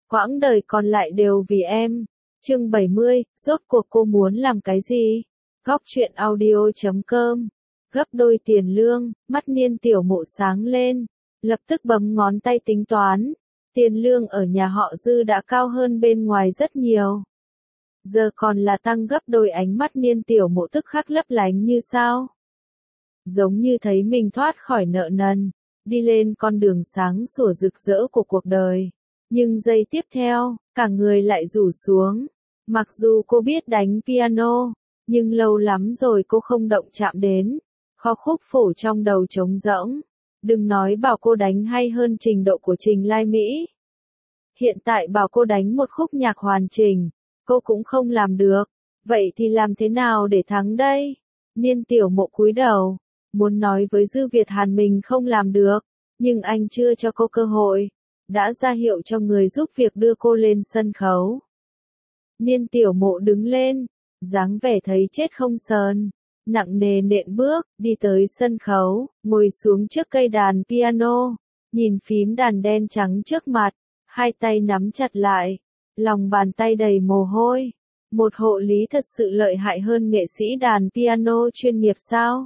quãng đời còn lại đều vì em. Chương 70, rốt cuộc cô muốn làm cái gì? Góc truyện audio.com. Gấp đôi tiền lương, mắt Niên Tiểu Mộ sáng lên, lập tức bấm ngón tay tính toán. Tiền lương ở nhà họ Dư đã cao hơn bên ngoài rất nhiều. Giờ còn là tăng gấp đôi, ánh mắt Niên Tiểu Mộ tức khắc lấp lánh như sao. Giống như thấy mình thoát khỏi nợ nần, đi lên con đường sáng sủa rực rỡ của cuộc đời. Nhưng giây tiếp theo, cả người lại rủ xuống. Mặc dù cô biết đánh piano, nhưng lâu lắm rồi cô không động chạm đến. Kho khúc phổ trong đầu trống rỗng. Đừng nói bảo cô đánh hay hơn trình độ của Trình Lai Mỹ. Hiện tại bảo cô đánh một khúc nhạc hoàn chỉnh, cô cũng không làm được. Vậy thì làm thế nào để thắng đây? Niên Tiểu Mộ cúi đầu, muốn nói với Dư Việt Hàn mình không làm được, nhưng anh chưa cho cô cơ hội. Đã ra hiệu cho người giúp việc đưa cô lên sân khấu. Niên Tiểu Mộ đứng lên, dáng vẻ thấy chết không sờn, nặng nề nện bước, đi tới sân khấu, ngồi xuống trước cây đàn piano, nhìn phím đàn đen trắng trước mặt, hai tay nắm chặt lại, lòng bàn tay đầy mồ hôi. Một hộ lý thật sự lợi hại hơn nghệ sĩ đàn piano chuyên nghiệp sao?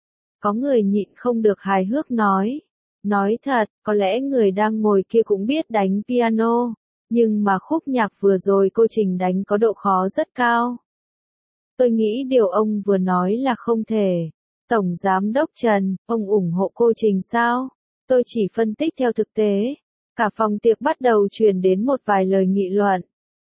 Có người nhịn không được hài hước nói. Nói thật, có lẽ người đang ngồi kia cũng biết đánh piano, nhưng mà khúc nhạc vừa rồi cô Trình đánh có độ khó rất cao. Tôi nghĩ điều ông vừa nói là không thể. Tổng Giám đốc Trần, ông ủng hộ cô Trình sao? Tôi chỉ phân tích theo thực tế. Cả phòng tiệc bắt đầu truyền đến một vài lời nghị luận.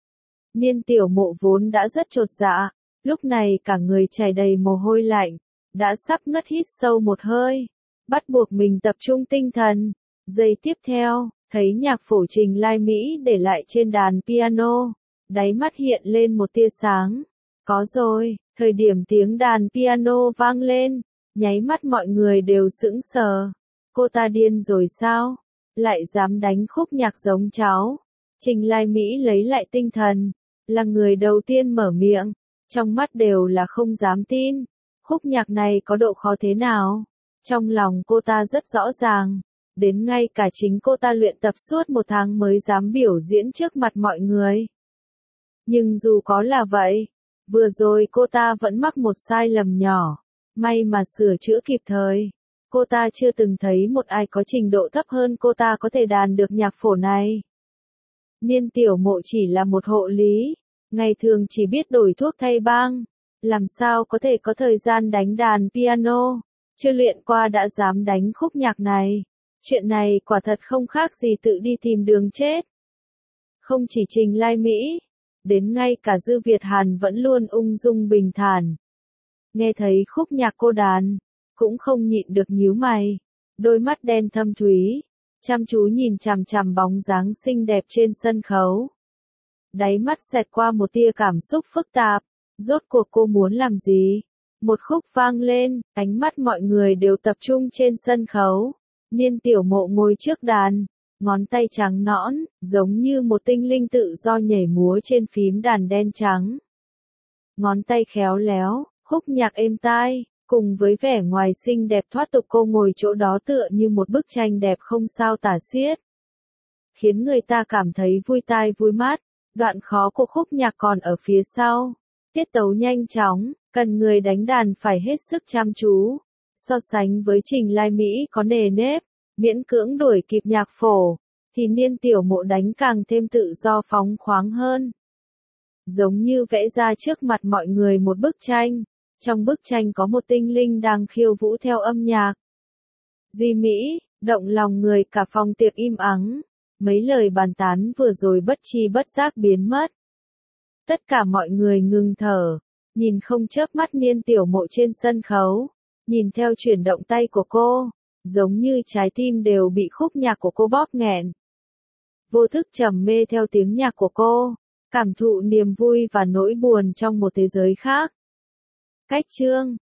Niên Tiểu Mộ vốn đã rất chột dạ, lúc này cả người chảy đầy mồ hôi lạnh, đã sắp ngất, hít sâu một hơi, bắt buộc mình tập trung tinh thần. Giây tiếp theo, thấy nhạc phổ Trình Lai Mỹ để lại trên đàn piano, đáy mắt hiện lên một tia sáng. Có rồi, thời điểm tiếng đàn piano vang lên, nháy mắt mọi người đều sững sờ. Cô ta điên rồi sao? Lại dám đánh khúc nhạc giống cháu. Trình Lai Mỹ lấy lại tinh thần, là người đầu tiên mở miệng, trong mắt đều là không dám tin. Khúc nhạc này có độ khó thế nào? Trong lòng cô ta rất rõ ràng, đến ngay cả chính cô ta luyện tập suốt một tháng mới dám biểu diễn trước mặt mọi người. Nhưng dù có là vậy, vừa rồi cô ta vẫn mắc một sai lầm nhỏ, may mà sửa chữa kịp thời. Cô ta chưa từng thấy một ai có trình độ thấp hơn cô ta có thể đàn được nhạc phổ này. Niên Tiểu Mộ chỉ là một hộ lý, ngày thường chỉ biết đổi thuốc thay băng, làm sao có thể có thời gian đánh đàn piano, chưa luyện qua đã dám đánh khúc nhạc này. Chuyện này quả thật không khác gì tự đi tìm đường chết. Không chỉ Trình Lai Mỹ, đến ngay cả Dư Việt Hàn vẫn luôn ung dung bình thản. Nghe thấy khúc nhạc cô đàn, cũng không nhịn được nhíu mày, đôi mắt đen thâm thúy, chăm chú nhìn chằm chằm bóng dáng xinh đẹp trên sân khấu. Đáy mắt xẹt qua một tia cảm xúc phức tạp, rốt cuộc cô muốn làm gì? Một khúc vang lên, ánh mắt mọi người đều tập trung trên sân khấu. Niên Tiểu Mộ ngồi trước đàn, ngón tay trắng nõn, giống như một tinh linh tự do nhảy múa trên phím đàn đen trắng. Ngón tay khéo léo, khúc nhạc êm tai, cùng với vẻ ngoài xinh đẹp thoát tục, cô ngồi chỗ đó tựa như một bức tranh đẹp không sao tả xiết. Khiến người ta cảm thấy vui tai vui mắt. Đoạn khó của khúc nhạc còn ở phía sau. Tiết tấu nhanh chóng, cần người đánh đàn phải hết sức chăm chú. So sánh với Trình Lai Mỹ có nề nếp, miễn cưỡng đuổi kịp nhạc phổ, thì Niên Tiểu Mộ đánh càng thêm tự do phóng khoáng hơn. Giống như vẽ ra trước mặt mọi người một bức tranh, trong bức tranh có một tinh linh đang khiêu vũ theo âm nhạc. Duy mỹ, động lòng người, cả phòng tiệc im ắng. Mấy lời bàn tán vừa rồi bất chi bất giác biến mất. Tất cả mọi người ngừng thở, nhìn không chớp mắt Niên Tiểu Mộ trên sân khấu, nhìn theo chuyển động tay của cô, giống như trái tim đều bị khúc nhạc của cô bóp nghẹn. Vô thức trầm mê theo tiếng nhạc của cô, cảm thụ niềm vui và nỗi buồn trong một thế giới khác. Cách chương